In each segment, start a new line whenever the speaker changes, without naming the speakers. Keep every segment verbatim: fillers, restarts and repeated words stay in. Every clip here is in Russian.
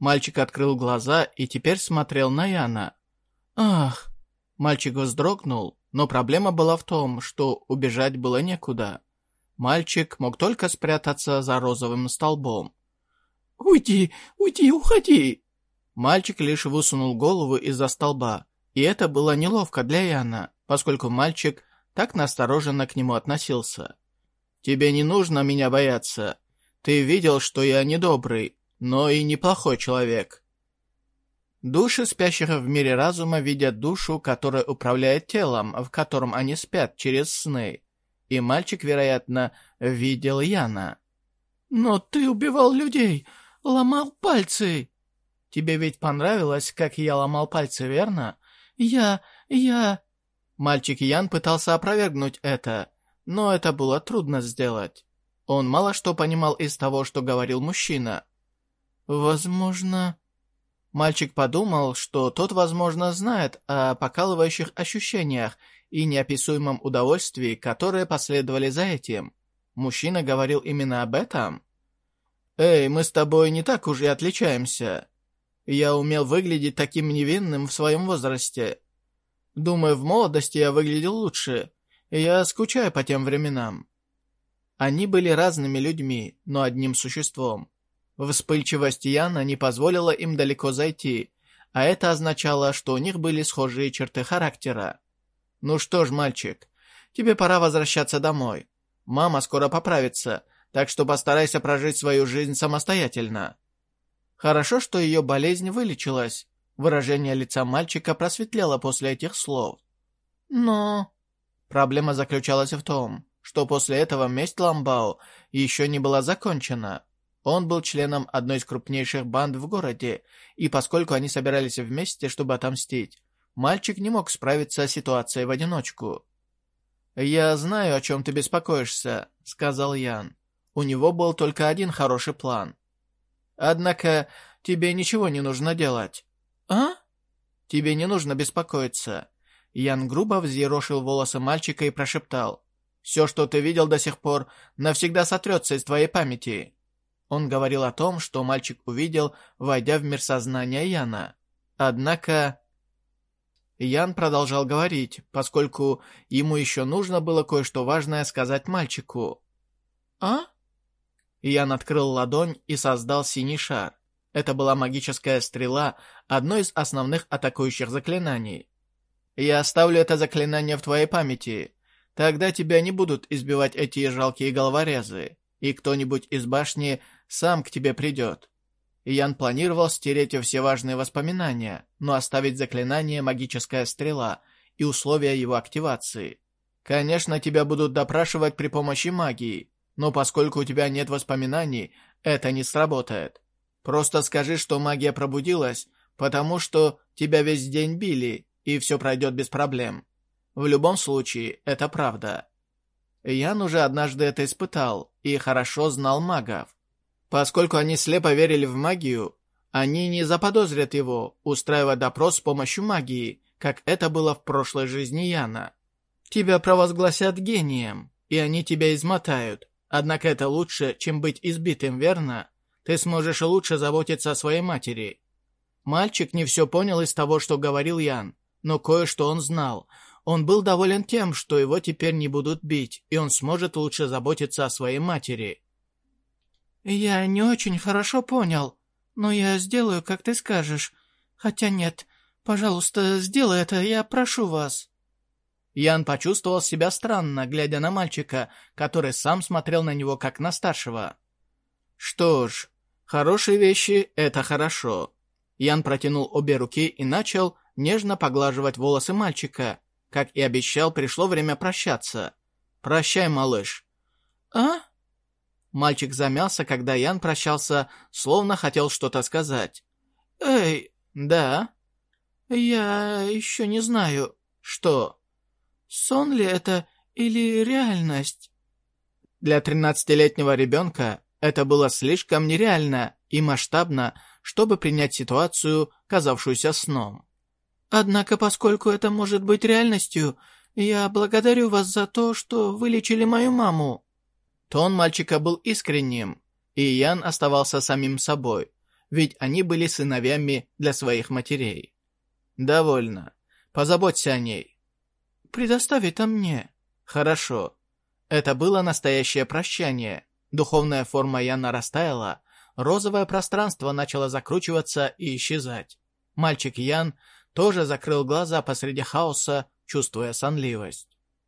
Мальчик открыл глаза и теперь смотрел на Яна. «Ах!» Мальчик вздрогнул, но проблема была в том, что убежать было некуда. Мальчик мог только спрятаться за розовым столбом. «Уйди, уйди, уходи!» Мальчик лишь высунул голову из-за столба, и это было неловко для Яна, поскольку мальчик так настороженно к нему относился. «Тебе не нужно меня бояться. Ты видел, что я не добрый, но и неплохой человек». Души спящих в мире разума видят душу, которая управляет телом, в котором они спят через сны. И мальчик, вероятно, видел Яна. «Но ты убивал людей, ломал пальцы!» «Тебе ведь понравилось, как я ломал пальцы, верно?» «Я... я...» Мальчик Ян пытался опровергнуть это, но это было трудно сделать. Он мало что понимал из того, что говорил мужчина. «Возможно...» Мальчик подумал, что тот, возможно, знает о покалывающих ощущениях и неописуемом удовольствии, которые последовали за этим. Мужчина говорил именно об этом? «Эй, мы с тобой не так уж и отличаемся. Я умел выглядеть таким невинным в своем возрасте. Думаю, в молодости я выглядел лучше. Я скучаю по тем временам». Они были разными людьми, но одним существом. Вспыльчивость Яна не позволила им далеко зайти, а это означало, что у них были схожие черты характера. «Ну что ж, мальчик, тебе пора возвращаться домой. Мама скоро поправится, так что постарайся прожить свою жизнь самостоятельно». Хорошо, что ее болезнь вылечилась. Выражение лица мальчика просветлело после этих слов. Но... Проблема заключалась в том, что после этого месть Ламбао еще не была закончена. Он был членом одной из крупнейших банд в городе, и поскольку они собирались вместе, чтобы отомстить, мальчик не мог справиться с ситуацией в одиночку. «Я знаю, о чем ты беспокоишься», — сказал Ян. У него был только один хороший план. «Однако тебе ничего не нужно делать». «А?» «Тебе не нужно беспокоиться». Ян грубо взъерошил волосы мальчика и прошептал. «Все, что ты видел до сих пор, навсегда сотрется из твоей памяти». Он говорил о том, что мальчик увидел, войдя в мир сознания Яна. Однако... Ян продолжал говорить, поскольку ему еще нужно было кое-что важное сказать мальчику. «А?» Ян открыл ладонь и создал синий шар. Это была магическая стрела, одно из основных атакующих заклинаний. «Я оставлю это заклинание в твоей памяти. Тогда тебя не будут избивать эти жалкие головорезы, и кто-нибудь из башни сам к тебе придет». Ян планировал стереть все важные воспоминания, но оставить заклинание «Магическая стрела» и условия его активации. Конечно, тебя будут допрашивать при помощи магии, но поскольку у тебя нет воспоминаний, это не сработает. Просто скажи, что магия пробудилась, потому что тебя весь день били, и все пройдет без проблем. В любом случае, это правда. Ян уже однажды это испытал и хорошо знал магов. Поскольку они слепо верили в магию, они не заподозрят его, устраивая допрос с помощью магии, как это было в прошлой жизни Яна. Тебя провозгласят гением, и они тебя измотают. Однако это лучше, чем быть избитым, верно? Ты сможешь лучше заботиться о своей матери. Мальчик не все понял из того, что говорил Ян, но кое-что он знал. Он был доволен тем, что его теперь не будут бить, и он сможет лучше заботиться о своей матери. «Я не очень хорошо понял, но я сделаю, как ты скажешь. Хотя нет, пожалуйста, сделай это, я прошу вас». Ян почувствовал себя странно, глядя на мальчика, который сам смотрел на него как на старшего. «Что ж, хорошие вещи — это хорошо». Ян протянул обе руки и начал нежно поглаживать волосы мальчика. Как и обещал, пришло время прощаться. «Прощай, малыш». «А?» Мальчик замялся, когда Ян прощался, словно хотел что-то сказать. «Эй, да?» «Я еще не знаю». «Что?» «Сон ли это или реальность?» Для тринадцатилетнего ребенка это было слишком нереально и масштабно, чтобы принять ситуацию, казавшуюся сном. «Однако, поскольку это может быть реальностью, я благодарю вас за то, что вылечили мою маму». Тон мальчика был искренним, и Ян оставался самим собой. ведь они были сыновьями для своих матерей. «Довольно. Позаботься о ней». «Предоставь это мне». «Хорошо». Это было настоящее прощание. Духовная форма Яна растаяла, розовое пространство начало закручиваться и исчезать. Мальчик Ян тоже закрыл глаза посреди хаоса, чувствуя сонливость.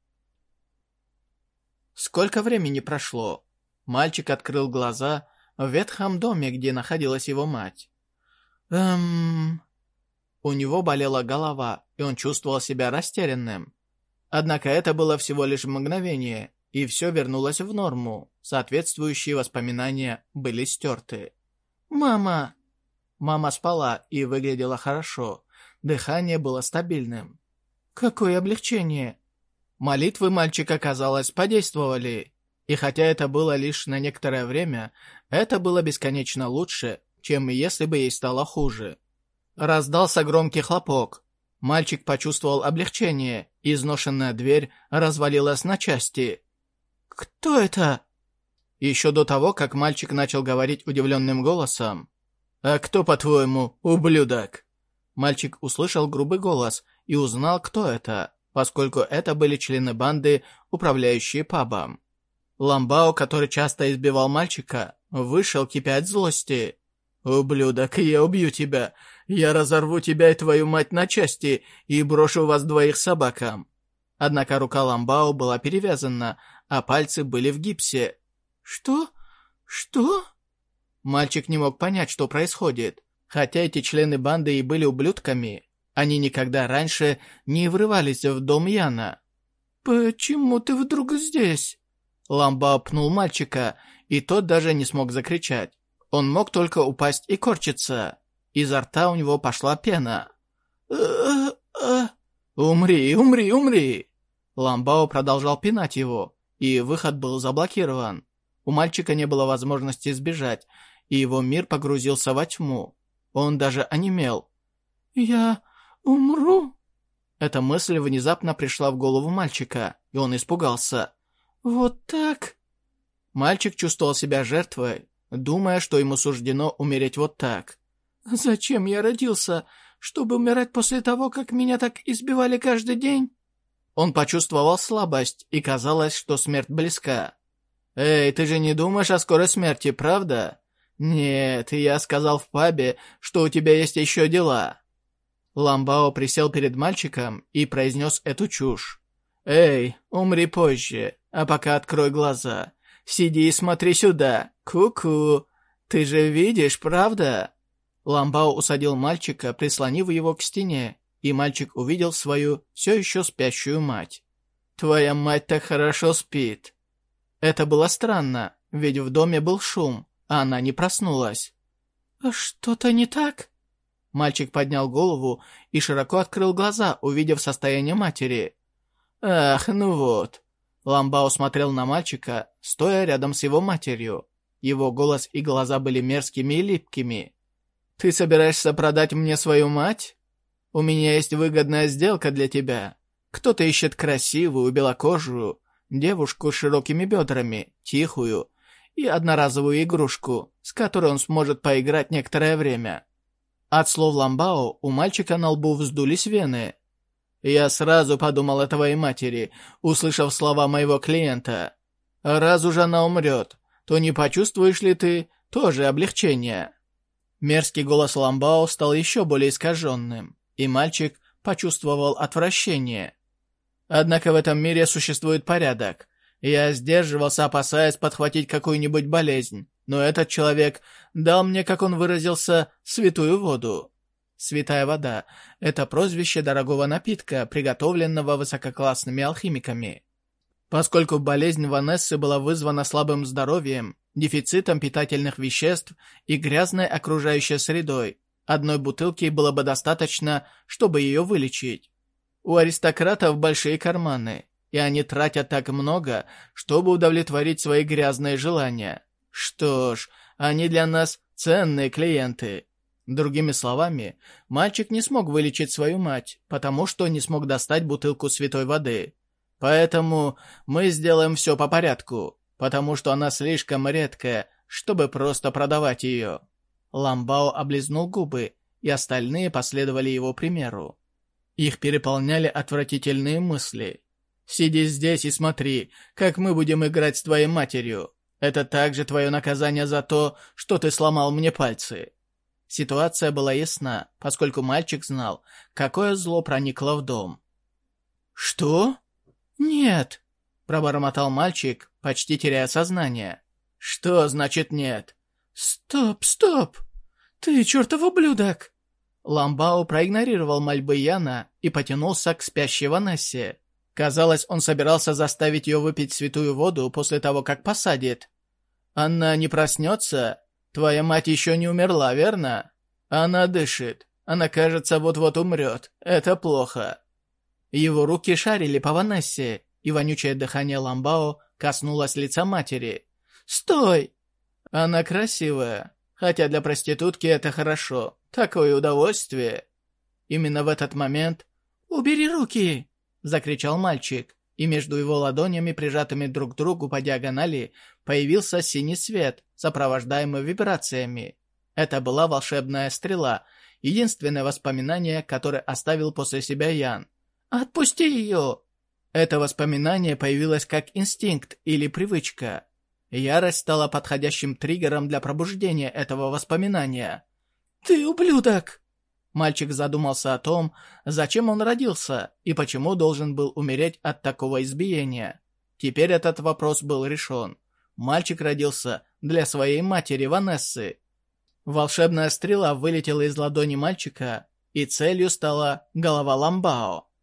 Сколько времени прошло? Мальчик открыл глаза в ветхом доме, где находилась его мать. Эм... У него болела голова, и он чувствовал себя растерянным. Однако это было всего лишь мгновение, и все вернулось в норму. Соответствующие воспоминания были стерты. «Мама!» Мама спала и выглядела хорошо. Дыхание было стабильным. «Какое облегчение!» Молитвы мальчика, казалось, подействовали. И хотя это было лишь на некоторое время, это было бесконечно лучше, чем если бы ей стало хуже. Раздался громкий хлопок. Мальчик почувствовал облегчение, и изношенная дверь развалилась на части. «Кто это?» Еще до того, как мальчик начал говорить удивленным голосом. «А кто, по-твоему, ублюдок?» Мальчик услышал грубый голос и узнал, кто это, поскольку это были члены банды, управляющие пабом. Ламбао, который часто избивал мальчика, вышел, кипя от злости. «Ублюдок, я убью тебя! Я разорву тебя и твою мать на части и брошу вас двоих собакам!» Однако рука Ламбао была перевязана, а пальцы были в гипсе. «Что? Что?» Мальчик не мог понять, что происходит. Хотя эти члены банды и были ублюдками, они никогда раньше не врывались в дом Яна. «Почему ты вдруг здесь?» Ламбао пнул мальчика, и тот даже не смог закричать. Он мог только упасть и корчиться. Изо рта у него пошла пена. «Умри, умри, умри!» Ламбао продолжал пинать его, и выход был заблокирован. У мальчика не было возможности сбежать, и его мир погрузился во тьму. Он даже онемел. «Я умру?» Эта мысль внезапно пришла в голову мальчика, и он испугался. «Вот так?» Мальчик чувствовал себя жертвой, думая, что ему суждено умереть вот так. «Зачем я родился? Чтобы умирать после того, как меня так избивали каждый день?» Он почувствовал слабость, и казалось, что смерть близка. «Эй, ты же не думаешь о скорой смерти, правда?» «Нет, я сказал в пабе, что у тебя есть еще дела». Ламбао присел перед мальчиком и произнес эту чушь. «Эй, умри позже, а пока открой глаза. Сиди и смотри сюда. Ку-ку. Ты же видишь, правда?» Ламбао усадил мальчика, прислонив его к стене, и мальчик увидел свою все еще спящую мать. «Твоя мать так хорошо спит». Это было странно, ведь в доме был шум, а она не проснулась. «Что-то не так?» Мальчик поднял голову и широко открыл глаза, увидев состояние матери. «Ах, ну вот». Ламбао смотрел на мальчика, стоя рядом с его матерью. Его голос и глаза были мерзкими и липкими. «Ты собираешься продать мне свою мать? У меня есть выгодная сделка для тебя. Кто-то ищет красивую, белокожую девушку с широкими бедрами, тихую и одноразовую игрушку, с которой он сможет поиграть некоторое время». От слов Ламбао у мальчика на лбу вздулись вены. «Я сразу подумал о твоей матери, услышав слова моего клиента. Раз уж она умрет, то не почувствуешь ли ты тоже облегчение?» Мерзкий голос Ламбао стал еще более искаженным, и мальчик почувствовал отвращение. «Однако в этом мире существует порядок. Я сдерживался, опасаясь подхватить какую-нибудь болезнь, но этот человек дал мне, как он выразился, святую воду». Святая вода – это прозвище дорогого напитка, приготовленного высококлассными алхимиками. Поскольку болезнь Ванессы была вызвана слабым здоровьем, дефицитом питательных веществ и грязной окружающей средой, одной бутылки было бы достаточно, чтобы ее вылечить. У аристократов большие карманы, и они тратят так много, чтобы удовлетворить свои грязные желания. Что ж, они для нас ценные клиенты. Другими словами, мальчик не смог вылечить свою мать, потому что не смог достать бутылку святой воды. Поэтому мы сделаем все по порядку, потому что она слишком редкая, чтобы просто продавать ее. Ламбао облизнул губы, и остальные последовали его примеру. Их переполняли отвратительные мысли. «Сиди здесь и смотри, как мы будем играть с твоей матерью. Это также твое наказание за то, что ты сломал мне пальцы». Ситуация была ясна, поскольку мальчик знал, какое зло проникло в дом. «Что? Нет!» — пробормотал мальчик, почти теряя сознание. «Что значит нет?» «Стоп, стоп! Ты чертов ублюдок!» Ламбао проигнорировал мольбы Яна и потянулся к спящей Ванессе. Казалось, он собирался заставить ее выпить святую воду после того, как посадит. «Она не проснется? Твоя мать еще не умерла, верно? Она дышит. Она, кажется, вот-вот умрет. Это плохо». Его руки шарили по Ванессе, и вонючее дыхание Ламбао коснулось лица матери. «Стой!» «Она красивая. Хотя для проститутки это хорошо. Такое удовольствие». Именно в этот момент «Убери руки!» — закричал мальчик, и между его ладонями, прижатыми друг к другу по диагонали, появился синий свет, сопровождаемый вибрациями. Это была волшебная стрела, единственное воспоминание, которое оставил после себя Ян. «Отпусти ее!» Это воспоминание появилось как инстинкт или привычка. Ярость стала подходящим триггером для пробуждения этого воспоминания. «Ты ублюдок!» Мальчик задумался о том, зачем он родился и почему должен был умереть от такого избиения. Теперь этот вопрос был решен. Мальчик родился для своей матери Ванессы. Волшебная стрела вылетела из ладони мальчика, и целью стала голова Ламбао.